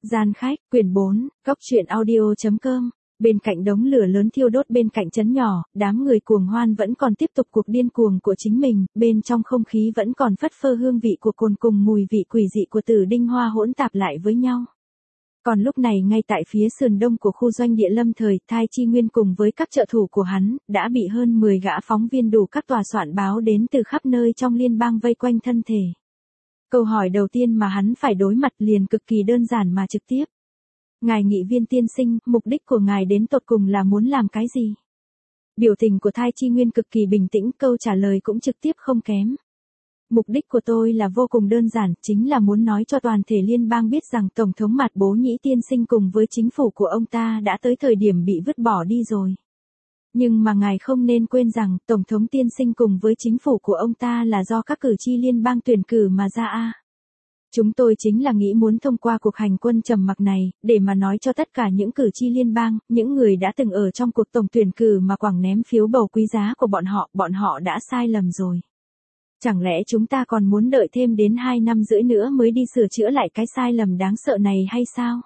Gian khách, quyển 4, góc truyện audio.com. Bên cạnh đống lửa lớn thiêu đốt bên cạnh trấn nhỏ, đám người cuồng hoan vẫn còn tiếp tục cuộc điên cuồng của chính mình, bên trong không khí vẫn còn phất phơ hương vị của cồn cùng mùi vị quỷ dị của Tử Đinh Hoa hỗn tạp lại với nhau. Còn lúc này ngay tại phía sườn đông của khu doanh địa Lâm Thời, Thai Chi Nguyên cùng với các trợ thủ của hắn, đã bị hơn 10 gã phóng viên đủ các tòa soạn báo đến từ khắp nơi trong liên bang vây quanh thân thể. Câu hỏi đầu tiên mà hắn phải đối mặt liền cực kỳ đơn giản mà trực tiếp. Ngài nghị viên tiên sinh, mục đích của ngài đến tột cùng là muốn làm cái gì? Biểu tình của Thai Chi Nguyên cực kỳ bình tĩnh, câu trả lời cũng trực tiếp không kém. Mục đích của tôi là vô cùng đơn giản, chính là muốn nói cho toàn thể liên bang biết rằng Tổng thống Mạt Bố Nhĩ tiên sinh cùng với chính phủ của ông ta đã tới thời điểm bị vứt bỏ đi rồi. Nhưng mà ngài không nên quên rằng Tổng thống tiên sinh cùng với chính phủ của ông ta là do các cử tri liên bang tuyển cử mà ra a. Chúng tôi chính là nghĩ muốn thông qua cuộc hành quân trầm mặc này, để mà nói cho tất cả những cử tri liên bang, những người đã từng ở trong cuộc tổng tuyển cử mà quẳng ném phiếu bầu quý giá của bọn họ đã sai lầm rồi. Chẳng lẽ chúng ta còn muốn đợi thêm đến 2 năm rưỡi nữa mới đi sửa chữa lại cái sai lầm đáng sợ này hay sao?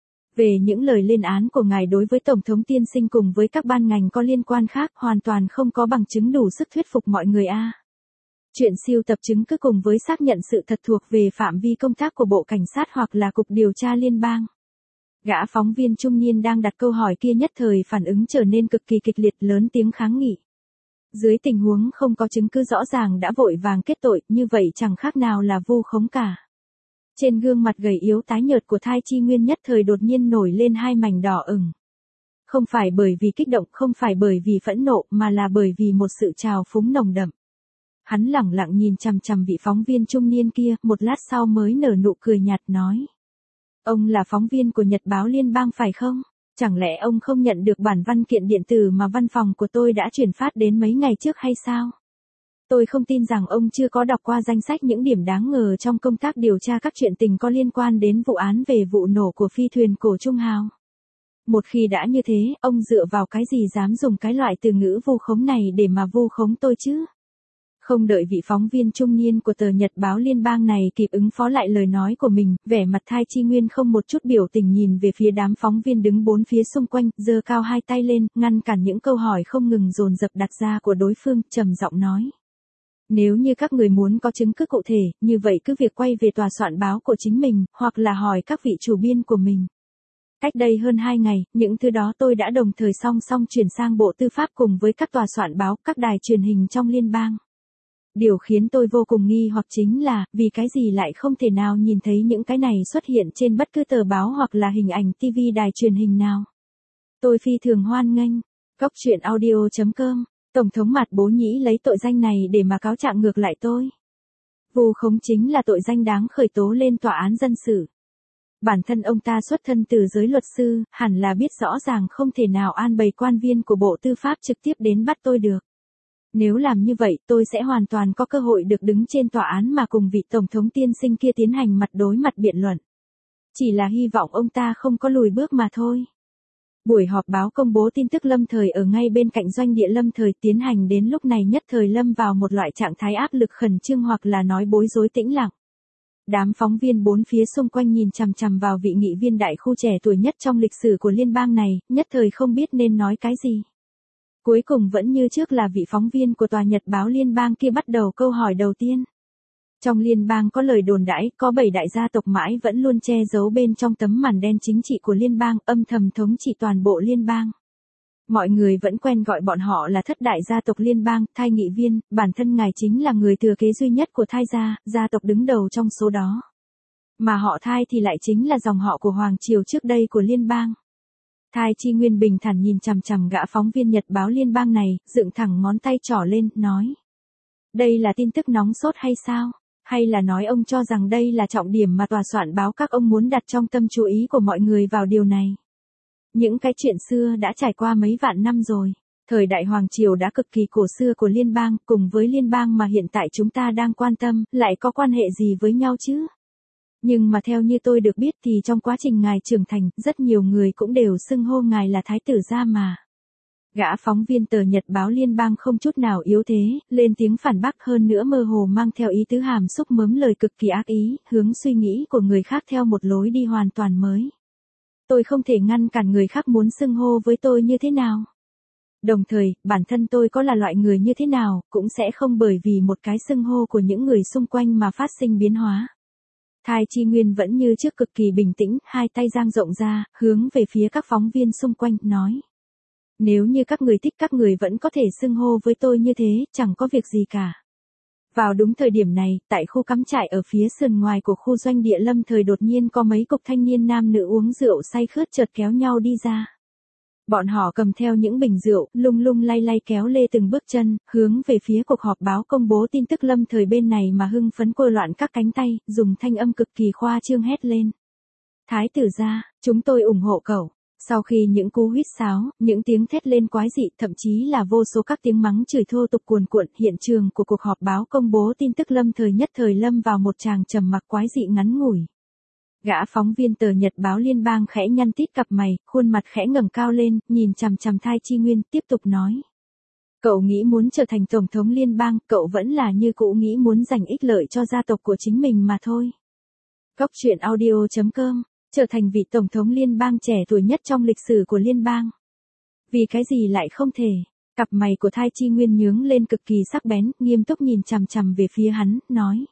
Về những lời lên án của ngài đối với Tổng thống tiên sinh cùng với các ban ngành có liên quan khác hoàn toàn không có bằng chứng đủ sức thuyết phục mọi người a. Chuyện siêu tập chứng cứ cùng với xác nhận sự thật thuộc về phạm vi công tác của Bộ Cảnh sát hoặc là Cục Điều tra Liên bang. Gã phóng viên trung niên đang đặt câu hỏi kia nhất thời phản ứng trở nên cực kỳ kịch liệt, lớn tiếng kháng nghị. Dưới tình huống không có chứng cứ rõ ràng đã vội vàng kết tội, như vậy chẳng khác nào là vu khống cả. Trên gương mặt gầy yếu tái nhợt của Thai Chi Nguyên nhất thời đột nhiên nổi lên 2 mảnh đỏ ửng. Không phải bởi vì kích động, không phải bởi vì phẫn nộ, mà là bởi vì một sự trào phúng nồng đậm. Hắn lẳng lặng nhìn chằm chằm vị phóng viên trung niên kia, một lát sau mới nở nụ cười nhạt nói. Ông là phóng viên của Nhật báo Liên bang phải không? Chẳng lẽ ông không nhận được bản văn kiện điện tử mà văn phòng của tôi đã chuyển phát đến mấy ngày trước hay sao? Tôi không tin rằng ông chưa có đọc qua danh sách những điểm đáng ngờ trong công tác điều tra các chuyện tình có liên quan đến vụ án về vụ nổ của phi thuyền cổ Trung Hào. Một khi đã như thế, ông dựa vào cái gì dám dùng cái loại từ ngữ vu khống này để mà vu khống tôi chứ? Không đợi vị phóng viên trung niên của tờ Nhật báo Liên bang này kịp ứng phó lại lời nói của mình, vẻ mặt Thai Chi Nguyên không một chút biểu tình nhìn về phía đám phóng viên đứng bốn phía xung quanh, giơ cao 2 tay lên, ngăn cản những câu hỏi không ngừng dồn dập đặt ra của đối phương, trầm giọng nói. Nếu như các người muốn có chứng cứ cụ thể, như vậy cứ việc quay về tòa soạn báo của chính mình, hoặc là hỏi các vị chủ biên của mình. Cách đây hơn 2 ngày, những thứ đó tôi đã đồng thời song song chuyển sang Bộ Tư pháp cùng với các tòa soạn báo, các đài truyền hình trong liên bang. Điều khiến tôi vô cùng nghi hoặc chính là, vì cái gì lại không thể nào nhìn thấy những cái này xuất hiện trên bất cứ tờ báo hoặc là hình ảnh TV đài truyền hình nào. Tôi phi thường hoan nghênh. Góc truyện audio.com. Tổng thống Mạt Bố Nhĩ lấy tội danh này để mà cáo trạng ngược lại tôi. Vu khống chính là tội danh đáng khởi tố lên tòa án dân sự. Bản thân ông ta xuất thân từ giới luật sư, hẳn là biết rõ ràng không thể nào an bày quan viên của Bộ Tư pháp trực tiếp đến bắt tôi được. Nếu làm như vậy, tôi sẽ hoàn toàn có cơ hội được đứng trên tòa án mà cùng vị Tổng thống tiên sinh kia tiến hành mặt đối mặt biện luận. Chỉ là hy vọng ông ta không có lùi bước mà thôi. Buổi họp báo công bố tin tức Lâm Thời ở ngay bên cạnh doanh địa Lâm Thời tiến hành đến lúc này nhất thời lâm vào một loại trạng thái áp lực khẩn trương hoặc là nói bối rối tĩnh lặng. Đám phóng viên bốn phía xung quanh nhìn chằm chằm vào vị nghị viên đại khu trẻ tuổi nhất trong lịch sử của liên bang này, nhất thời không biết nên nói cái gì. Cuối cùng vẫn như trước là vị phóng viên của tòa Nhật báo Liên bang kia bắt đầu câu hỏi đầu tiên. Trong liên bang có lời đồn đãi, có 7 đại gia tộc mãi vẫn luôn che giấu bên trong tấm màn đen chính trị của liên bang, âm thầm thống trị toàn bộ liên bang. Mọi người vẫn quen gọi bọn họ là thất đại gia tộc liên bang. Thai nghị viên, bản thân ngài chính là người thừa kế duy nhất của Thai gia, gia tộc đứng đầu trong số đó. Mà họ Thai thì lại chính là dòng họ của Hoàng Triều trước đây của liên bang. Thai Chi Nguyên bình thản nhìn chằm chằm gã phóng viên Nhật báo Liên bang này, dựng thẳng ngón tay trỏ lên, nói. Đây là tin tức nóng sốt hay sao? Hay là nói ông cho rằng đây là trọng điểm mà tòa soạn báo các ông muốn đặt trong tâm chú ý của mọi người vào điều này? Những cái chuyện xưa đã trải qua mấy vạn năm rồi. Thời đại Hoàng Triều đã cực kỳ cổ xưa của liên bang, cùng với liên bang mà hiện tại chúng ta đang quan tâm, lại có quan hệ gì với nhau chứ? Nhưng mà theo như tôi được biết thì trong quá trình ngài trưởng thành, rất nhiều người cũng đều xưng hô ngài là thái tử gia mà. Gã phóng viên tờ Nhật báo liên bang không chút nào yếu thế, lên tiếng phản bác hơn nữa mơ hồ mang theo ý tứ hàm xúc mớm lời cực kỳ ác ý, hướng suy nghĩ của người khác theo một lối đi hoàn toàn mới. Tôi không thể ngăn cản người khác muốn xưng hô với tôi như thế nào. Đồng thời, bản thân tôi có là loại người như thế nào, cũng sẽ không bởi vì một cái xưng hô của những người xung quanh mà phát sinh biến hóa. Thai Chi Nguyên vẫn như trước cực kỳ bình tĩnh, hai tay dang rộng ra, hướng về phía các phóng viên xung quanh, nói. Nếu như các người thích các người vẫn có thể xưng hô với tôi như thế, chẳng có việc gì cả. Vào đúng thời điểm này, tại khu cắm trại ở phía sườn ngoài của khu doanh địa Lâm Thời đột nhiên có mấy cục thanh niên nam nữ uống rượu say khướt chợt kéo nhau đi ra. Bọn họ cầm theo những bình rượu, lung lung lay lay kéo lê từng bước chân, hướng về phía cuộc họp báo công bố tin tức Lâm Thời bên này mà hưng phấn quơ loạn các cánh tay, dùng thanh âm cực kỳ khoa trương hét lên. Thái tử gia, chúng tôi ủng hộ cậu. Sau khi những cú huýt sáo, những tiếng thét lên quái dị, thậm chí là vô số các tiếng mắng chửi thô tục cuồn cuộn, hiện trường của cuộc họp báo công bố tin tức Lâm Thời nhất thời lâm vào một tràng trầm mặc quái dị ngắn ngủi. Gã phóng viên tờ Nhật báo liên bang khẽ nhăn tít cặp mày, khuôn mặt khẽ ngẩng cao lên, nhìn chằm chằm Thai Chi Nguyên, tiếp tục nói. Cậu nghĩ muốn trở thành tổng thống liên bang, cậu vẫn là như cũ nghĩ muốn giành ích lợi cho gia tộc của chính mình mà thôi. Cóc truyện audio.com, trở thành vị tổng thống liên bang trẻ tuổi nhất trong lịch sử của liên bang. Vì cái gì lại không thể? Cặp mày của Thai Chi Nguyên nhướng lên cực kỳ sắc bén, nghiêm túc nhìn chằm chằm về phía hắn, nói.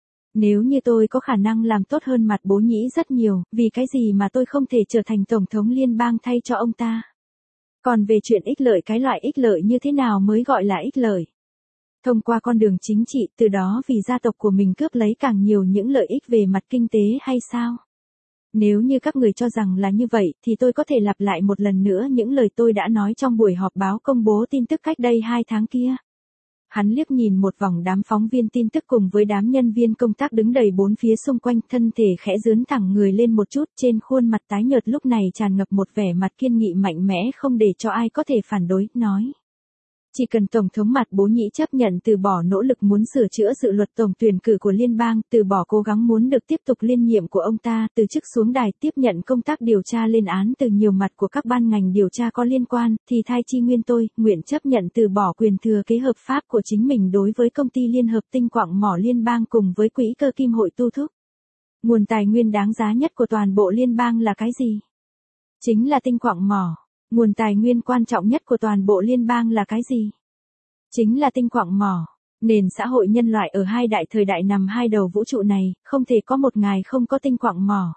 Nếu như tôi có khả năng làm tốt hơn mặt bố nhĩ rất nhiều, vì cái gì mà tôi không thể trở thành tổng thống liên bang thay cho ông ta? Còn về chuyện ích lợi, cái loại ích lợi như thế nào mới gọi là ích lợi? Thông qua con đường chính trị, từ đó vì gia tộc của mình cướp lấy càng nhiều những lợi ích về mặt kinh tế hay sao? Nếu như các người cho rằng là như vậy, thì tôi có thể lặp lại một lần nữa những lời tôi đã nói trong buổi họp báo công bố tin tức cách đây 2 tháng kia. Hắn liếc nhìn một vòng đám phóng viên tin tức cùng với đám nhân viên công tác đứng đầy bốn phía xung quanh, thân thể khẽ dướn thẳng người lên một chút, trên khuôn mặt tái nhợt lúc này tràn ngập một vẻ mặt kiên nghị mạnh mẽ không để cho ai có thể phản đối, nói. Chỉ cần Tổng thống Mặt Bố Nhĩ chấp nhận từ bỏ nỗ lực muốn sửa chữa dự luật tổng tuyển cử của liên bang, từ bỏ cố gắng muốn được tiếp tục liên nhiệm của ông ta, từ chức xuống đài tiếp nhận công tác điều tra lên án từ nhiều mặt của các ban ngành điều tra có liên quan, thì Thai Chi Nguyên tôi nguyện chấp nhận từ bỏ quyền thừa kế hợp pháp của chính mình đối với công ty Liên hợp tinh quặng mỏ liên bang cùng với quỹ cơ kim hội tu thúc. Nguồn tài nguyên đáng giá nhất của toàn bộ liên bang là cái gì? Chính là tinh quặng mỏ. Nguồn tài nguyên quan trọng nhất của toàn bộ liên bang là cái gì? Chính là tinh quặng mỏ. Nền xã hội nhân loại ở hai đại thời đại nằm hai đầu vũ trụ này, không thể có một ngày không có tinh quặng mỏ.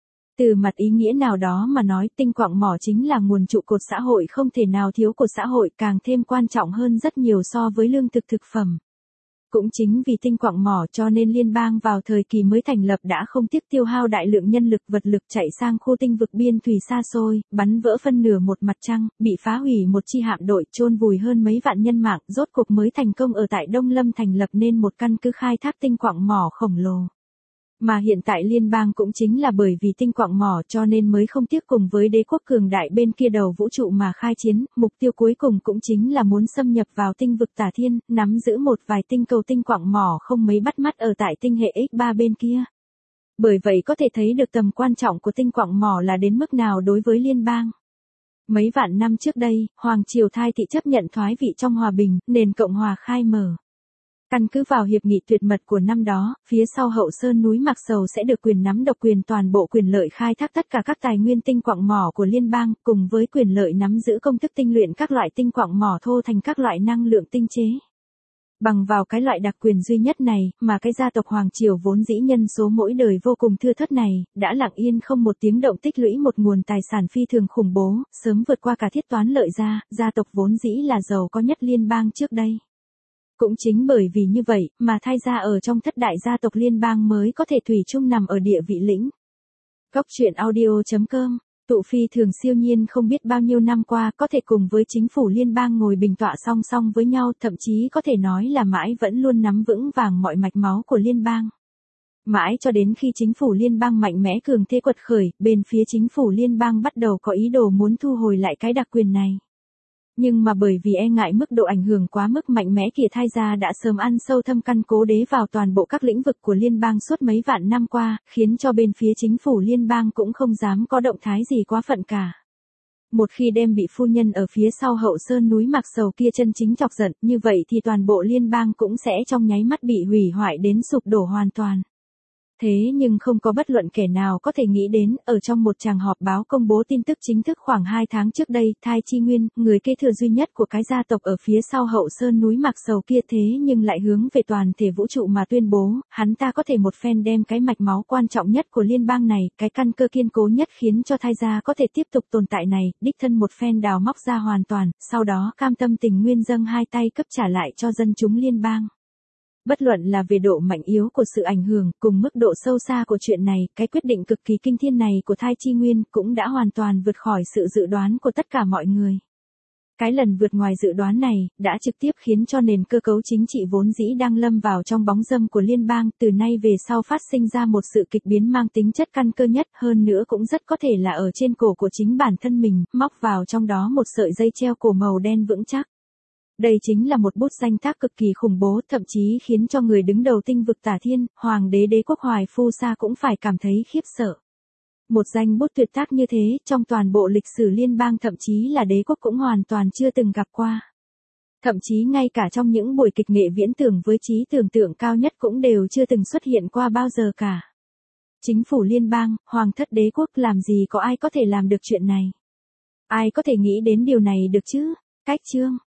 Từ mặt ý nghĩa nào đó mà nói, tinh quặng mỏ chính là nguồn trụ cột xã hội không thể nào thiếu của xã hội, càng thêm quan trọng hơn rất nhiều so với lương thực thực phẩm. Cũng chính vì tinh quặng mỏ cho nên liên bang vào thời kỳ mới thành lập đã không tiếc tiêu hao đại lượng nhân lực vật lực chạy sang khu tinh vực biên thủy xa xôi, bắn vỡ phân nửa một mặt trăng, bị phá hủy một chi hạm đội, chôn vùi hơn mấy vạn nhân mạng, rốt cuộc mới thành công ở tại Đông Lâm thành lập nên một căn cứ khai thác tinh quặng mỏ khổng lồ. Mà hiện tại liên bang cũng chính là bởi vì tinh quặng mỏ cho nên mới không tiếc cùng với đế quốc cường đại bên kia đầu vũ trụ mà khai chiến, mục tiêu cuối cùng cũng chính là muốn xâm nhập vào tinh vực Tả Thiên, nắm giữ một vài tinh cầu tinh quặng mỏ không mấy bắt mắt ở tại tinh hệ X3 bên kia. Bởi vậy có thể thấy được tầm quan trọng của tinh quặng mỏ là đến mức nào đối với liên bang. Mấy vạn năm trước đây, Hoàng triều Thai Thị chấp nhận thoái vị trong hòa bình, nền Cộng hòa khai mở. Căn cứ vào hiệp nghị tuyệt mật của năm đó, phía sau hậu sơn núi Mạc Sầu sẽ được quyền nắm độc quyền toàn bộ quyền lợi khai thác tất cả các tài nguyên tinh quặng mỏ của liên bang, cùng với quyền lợi nắm giữ công thức tinh luyện các loại tinh quặng mỏ thô thành các loại năng lượng tinh chế. Bằng vào cái loại đặc quyền duy nhất này, mà cái gia tộc Hoàng triều vốn dĩ nhân số mỗi đời vô cùng thưa thớt này, đã lặng yên không một tiếng động tích lũy một nguồn tài sản phi thường khủng bố, sớm vượt qua cả thiết toán lợi gia tộc vốn dĩ là giàu có nhất liên bang trước đây. Cũng chính bởi vì như vậy, mà Thai gia ở trong thất đại gia tộc liên bang mới có thể thủy chung nằm ở địa vị lĩnh. Cóc truyện audio.com, tụ phi thường siêu nhiên không biết bao nhiêu năm qua có thể cùng với chính phủ liên bang ngồi bình tọa song song với nhau, thậm chí có thể nói là mãi vẫn luôn nắm vững vàng mọi mạch máu của liên bang. Mãi cho đến khi chính phủ liên bang mạnh mẽ cường thế quật khởi, bên phía chính phủ liên bang bắt đầu có ý đồ muốn thu hồi lại cái đặc quyền này. Nhưng mà bởi vì e ngại mức độ ảnh hưởng quá mức mạnh mẽ kia, Thai gia đã sớm ăn sâu thâm căn cố đế vào toàn bộ các lĩnh vực của liên bang suốt mấy vạn năm qua, khiến cho bên phía chính phủ liên bang cũng không dám có động thái gì quá phận cả. Một khi đem bị phu nhân ở phía sau hậu sơn núi Mạc Sầu kia chân chính chọc giận, như vậy thì toàn bộ liên bang cũng sẽ trong nháy mắt bị hủy hoại đến sụp đổ hoàn toàn. Thế nhưng không có bất luận kẻ nào có thể nghĩ đến, ở trong một tràng họp báo công bố tin tức chính thức khoảng 2 tháng trước đây, Thai Chi Nguyên, người kế thừa duy nhất của cái gia tộc ở phía sau hậu sơn núi Mạc Sầu kia thế nhưng lại hướng về toàn thể vũ trụ mà tuyên bố, hắn ta có thể một phen đem cái mạch máu quan trọng nhất của liên bang này, cái căn cơ kiên cố nhất khiến cho Thai gia có thể tiếp tục tồn tại này, đích thân một phen đào móc ra hoàn toàn, sau đó cam tâm tình nguyên dâng hai tay cấp trả lại cho dân chúng liên bang. Bất luận là về độ mạnh yếu của sự ảnh hưởng cùng mức độ sâu xa của chuyện này, cái quyết định cực kỳ kinh thiên này của Thai Chi Nguyên cũng đã hoàn toàn vượt khỏi sự dự đoán của tất cả mọi người. Cái lần vượt ngoài dự đoán này, đã trực tiếp khiến cho nền cơ cấu chính trị vốn dĩ đang lâm vào trong bóng râm của liên bang, từ nay về sau phát sinh ra một sự kịch biến mang tính chất căn cơ nhất, hơn nữa cũng rất có thể là ở trên cổ của chính bản thân mình, móc vào trong đó một sợi dây treo cổ màu đen vững chắc. Đây chính là một bút danh tác cực kỳ khủng bố, thậm chí khiến cho người đứng đầu tinh vực Tả Thiên, Hoàng đế Đế quốc Hoài Phu Sa cũng phải cảm thấy khiếp sợ. Một danh bút tuyệt tác như thế, trong toàn bộ lịch sử liên bang thậm chí là đế quốc cũng hoàn toàn chưa từng gặp qua. Thậm chí ngay cả trong những buổi kịch nghệ viễn tưởng với trí tưởng tượng cao nhất cũng đều chưa từng xuất hiện qua bao giờ cả. Chính phủ liên bang, hoàng thất đế quốc làm gì có ai có thể làm được chuyện này? Ai có thể nghĩ đến điều này được chứ? Cách chương